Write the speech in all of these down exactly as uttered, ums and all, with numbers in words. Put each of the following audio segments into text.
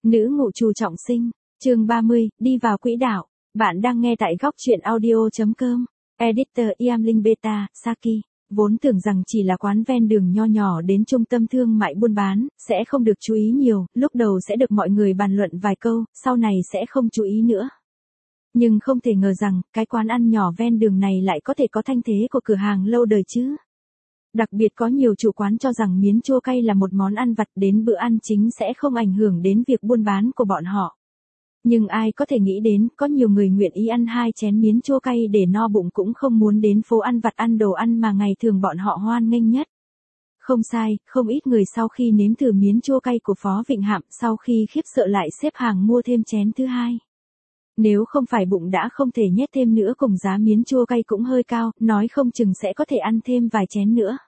Nữ ngụ trù trọng sinh, chương ba mươi, đi vào quỹ đạo. Bạn đang nghe tại góc truyện audio.com. Editor Iam Linh Beta, Saki. Vốn tưởng rằng chỉ là quán ven đường nho nhỏ đến trung tâm thương mại buôn bán, sẽ không được chú ý nhiều, lúc đầu sẽ được mọi người bàn luận vài câu, sau này sẽ không chú ý nữa. Nhưng không thể ngờ rằng, cái quán ăn nhỏ ven đường này lại có thể có thanh thế của cửa hàng lâu đời chứ. Đặc biệt có nhiều chủ quán cho rằng miến chua cay là một món ăn vặt, đến bữa ăn chính sẽ không ảnh hưởng đến việc buôn bán của bọn họ. Nhưng ai có thể nghĩ đến, có nhiều người nguyện ý ăn hai chén miến chua cay để no bụng cũng không muốn đến phố ăn vặt ăn đồ ăn mà ngày thường bọn họ hoan nghênh nhất. Không sai, không ít người sau khi nếm thử miến chua cay của Phó Vịnh Hạm, sau khi khiếp sợ lại xếp hàng mua thêm chén thứ hai. Nếu không phải bụng đã không thể nhét thêm nữa, cùng giá miến chua cay cũng hơi cao, nói không chừng sẽ có thể ăn thêm vài chén nữa.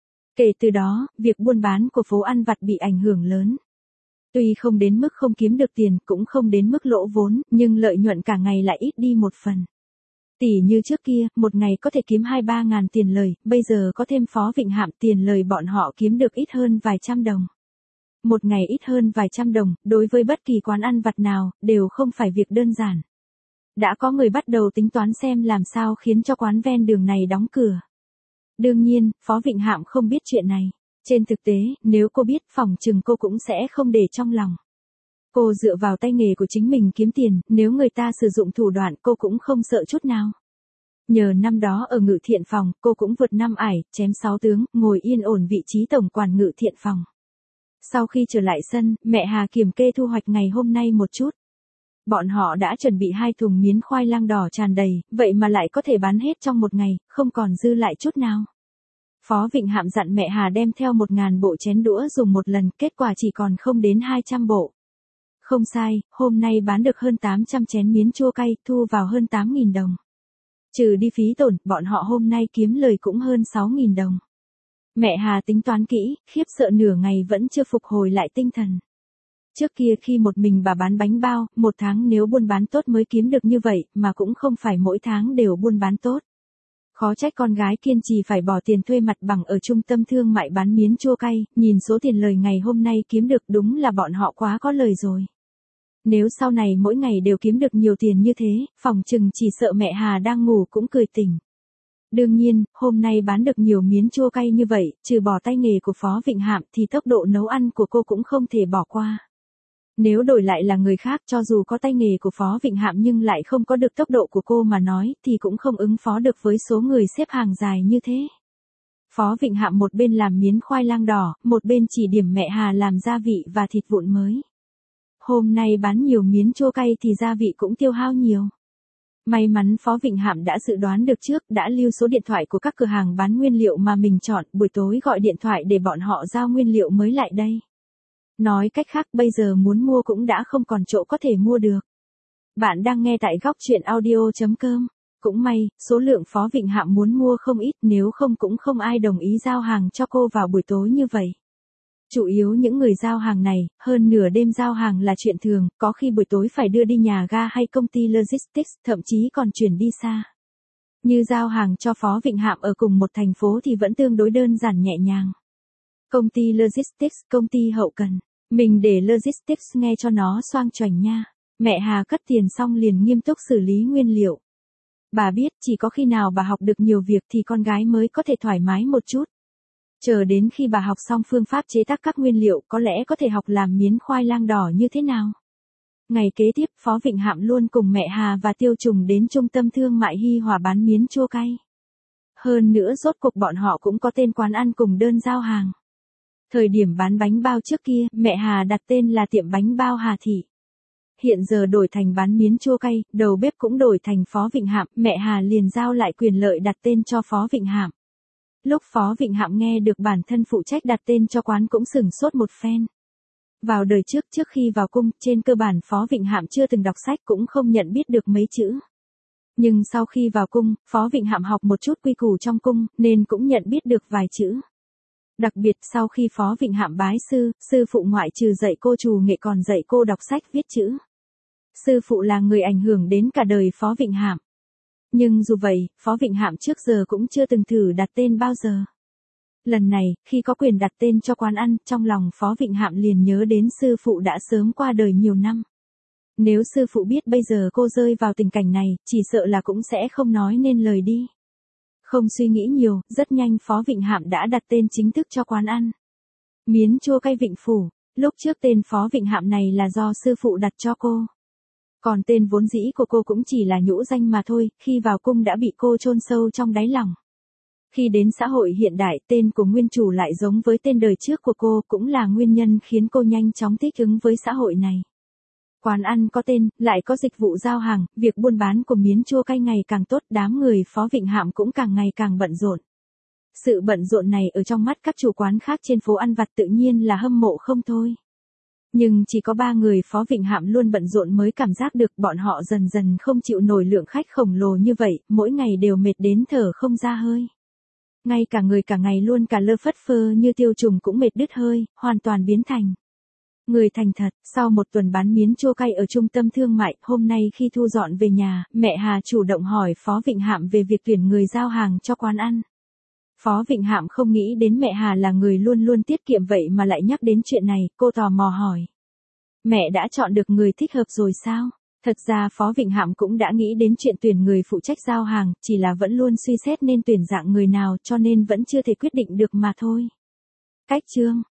Kể từ đó, việc buôn bán của phố ăn vặt bị ảnh hưởng lớn. Tuy không đến mức không kiếm được tiền, cũng không đến mức lỗ vốn, nhưng lợi nhuận cả ngày lại ít đi một phần. Tỷ như trước kia, một ngày có thể kiếm hai ba ngàn tiền lời, bây giờ có thêm Phó Vịnh Hạm, tiền lời bọn họ kiếm được ít hơn vài trăm đồng. Một ngày ít hơn vài trăm đồng, đối với bất kỳ quán ăn vặt nào, đều không phải việc đơn giản. Đã có người bắt đầu tính toán xem làm sao khiến cho quán ven đường này đóng cửa. Đương nhiên, Phó Vịnh Hạm không biết chuyện này. Trên thực tế, nếu cô biết, phỏng chừng cô cũng sẽ không để trong lòng. Cô dựa vào tay nghề của chính mình kiếm tiền, nếu người ta sử dụng thủ đoạn cô cũng không sợ chút nào. Nhờ năm đó ở Ngự Thiện Phòng, cô cũng vượt năm ải, chém sáu tướng, ngồi yên ổn vị trí tổng quản Ngự Thiện Phòng. Sau khi trở lại sân, mẹ Hà kiểm kê thu hoạch ngày hôm nay một chút. Bọn họ đã chuẩn bị hai thùng miến khoai lang đỏ tràn đầy, vậy mà lại có thể bán hết trong một ngày, không còn dư lại chút nào. Phó Vịnh Hạm dặn mẹ Hà đem theo một ngàn bộ chén đũa dùng một lần, kết quả chỉ còn không đến hai trăm bộ. Không sai, hôm nay bán được hơn tám trăm chén miến chua cay, thu vào hơn tám nghìn đồng. Trừ đi phí tổn, bọn họ hôm nay kiếm lời cũng hơn sáu nghìn đồng. Mẹ Hà tính toán kỹ, khiếp sợ nửa ngày vẫn chưa phục hồi lại tinh thần. Trước kia khi một mình bà bán bánh bao, một tháng nếu buôn bán tốt mới kiếm được như vậy, mà cũng không phải mỗi tháng đều buôn bán tốt. Khó trách con gái kiên trì phải bỏ tiền thuê mặt bằng ở trung tâm thương mại bán miến chua cay, nhìn số tiền lời ngày hôm nay kiếm được đúng là bọn họ quá có lời rồi. Nếu sau này mỗi ngày đều kiếm được nhiều tiền như thế, phòng chừng chỉ sợ mẹ Hà đang ngủ cũng cười tỉnh. Đương nhiên, hôm nay bán được nhiều miến chua cay như vậy, trừ bỏ tay nghề của Phó Vịnh Hạm thì tốc độ nấu ăn của cô cũng không thể bỏ qua. Nếu đổi lại là người khác, cho dù có tay nghề của Phó Vịnh Hạm nhưng lại không có được tốc độ của cô mà nói, thì cũng không ứng phó được với số người xếp hàng dài như thế. Phó Vịnh Hạm một bên làm miến khoai lang đỏ, một bên chỉ điểm mẹ Hà làm gia vị và thịt vụn mới. Hôm nay bán nhiều miến chua cay thì gia vị cũng tiêu hao nhiều. May mắn Phó Vịnh Hạm đã dự đoán được trước, đã lưu số điện thoại của các cửa hàng bán nguyên liệu mà mình chọn, buổi tối gọi điện thoại để bọn họ giao nguyên liệu mới lại đây. Nói cách khác, bây giờ muốn mua cũng đã không còn chỗ có thể mua được. Bạn đang nghe tại góc truyện audio.com. Cũng may, số lượng Phó Vịnh Hạm muốn mua không ít, nếu không cũng không ai đồng ý giao hàng cho cô vào buổi tối như vậy. Chủ yếu những người giao hàng này, hơn nửa đêm giao hàng là chuyện thường, có khi buổi tối phải đưa đi nhà ga hay công ty logistics, thậm chí còn chuyển đi xa. Như giao hàng cho Phó Vịnh Hạm ở cùng một thành phố thì vẫn tương đối đơn giản nhẹ nhàng. Công ty logistics, công ty hậu cần. Mình để logistics nghe cho nó xoang choành nha. Mẹ Hà cất tiền xong liền nghiêm túc xử lý nguyên liệu. Bà biết chỉ có khi nào bà học được nhiều việc thì con gái mới có thể thoải mái một chút. Chờ đến khi bà học xong phương pháp chế tác các nguyên liệu, có lẽ có thể học làm miến khoai lang đỏ như thế nào. Ngày kế tiếp, Phó Vịnh Hạm luôn cùng mẹ Hà và Tiêu Trùng đến trung tâm thương mại Hi Hòa bán miến chua cay. Hơn nữa rốt cuộc bọn họ cũng có tên quán ăn cùng đơn giao hàng. Thời điểm bán bánh bao trước kia, mẹ Hà đặt tên là tiệm bánh bao Hà Thị. Hiện giờ đổi thành bán miến chua cay, đầu bếp cũng đổi thành Phó Vịnh Hạm, mẹ Hà liền giao lại quyền lợi đặt tên cho Phó Vịnh Hạm. Lúc Phó Vịnh Hạm nghe được bản thân phụ trách đặt tên cho quán cũng sửng sốt một phen. Vào đời trước, trước khi vào cung, trên cơ bản Phó Vịnh Hạm chưa từng đọc sách cũng không nhận biết được mấy chữ. Nhưng sau khi vào cung, Phó Vịnh Hạm học một chút quy củ trong cung, nên cũng nhận biết được vài chữ. Đặc biệt sau khi Phó Vịnh Hạm bái sư, sư phụ ngoại trừ dạy cô trù nghệ còn dạy cô đọc sách viết chữ. Sư phụ là người ảnh hưởng đến cả đời Phó Vịnh Hạm. Nhưng dù vậy, Phó Vịnh Hạm trước giờ cũng chưa từng thử đặt tên bao giờ. Lần này, khi có quyền đặt tên cho quán ăn, trong lòng Phó Vịnh Hạm liền nhớ đến sư phụ đã sớm qua đời nhiều năm. Nếu sư phụ biết bây giờ cô rơi vào tình cảnh này, chỉ sợ là cũng sẽ không nói nên lời đi. Không suy nghĩ nhiều, rất nhanh Phó Vịnh Hạm đã đặt tên chính thức cho quán ăn. Miến chua cay Vịnh Phủ, lúc trước tên Phó Vịnh Hạm này là do sư phụ đặt cho cô. Còn tên vốn dĩ của cô cũng chỉ là nhũ danh mà thôi, khi vào cung đã bị cô chôn sâu trong đáy lòng. Khi đến xã hội hiện đại, tên của nguyên chủ lại giống với tên đời trước của cô, cũng là nguyên nhân khiến cô nhanh chóng thích ứng với xã hội này. Quán ăn có tên, lại có dịch vụ giao hàng, việc buôn bán của miến chua cay ngày càng tốt, đám người Phó Vịnh Hạm cũng càng ngày càng bận rộn. Sự bận rộn này ở trong mắt các chủ quán khác trên phố ăn vặt tự nhiên là hâm mộ không thôi. Nhưng chỉ có ba người Phó Vịnh Hạm luôn bận rộn mới cảm giác được bọn họ dần dần không chịu nổi lượng khách khổng lồ như vậy, mỗi ngày đều mệt đến thở không ra hơi. Ngay cả người cả ngày luôn cả lơ phất phơ như tiêu trùng cũng mệt đứt hơi, hoàn toàn biến thành người thành thật. Sau một tuần bán miến chua cay ở trung tâm thương mại, hôm nay khi thu dọn về nhà, mẹ Hà chủ động hỏi Phó Vịnh Hạm về việc tuyển người giao hàng cho quán ăn. Phó Vịnh Hạm không nghĩ đến mẹ Hà là người luôn luôn tiết kiệm vậy mà lại nhắc đến chuyện này, cô tò mò hỏi. Mẹ đã chọn được người thích hợp rồi sao? Thật ra Phó Vịnh Hạm cũng đã nghĩ đến chuyện tuyển người phụ trách giao hàng, chỉ là vẫn luôn suy xét nên tuyển dạng người nào cho nên vẫn chưa thể quyết định được mà thôi. Cách chương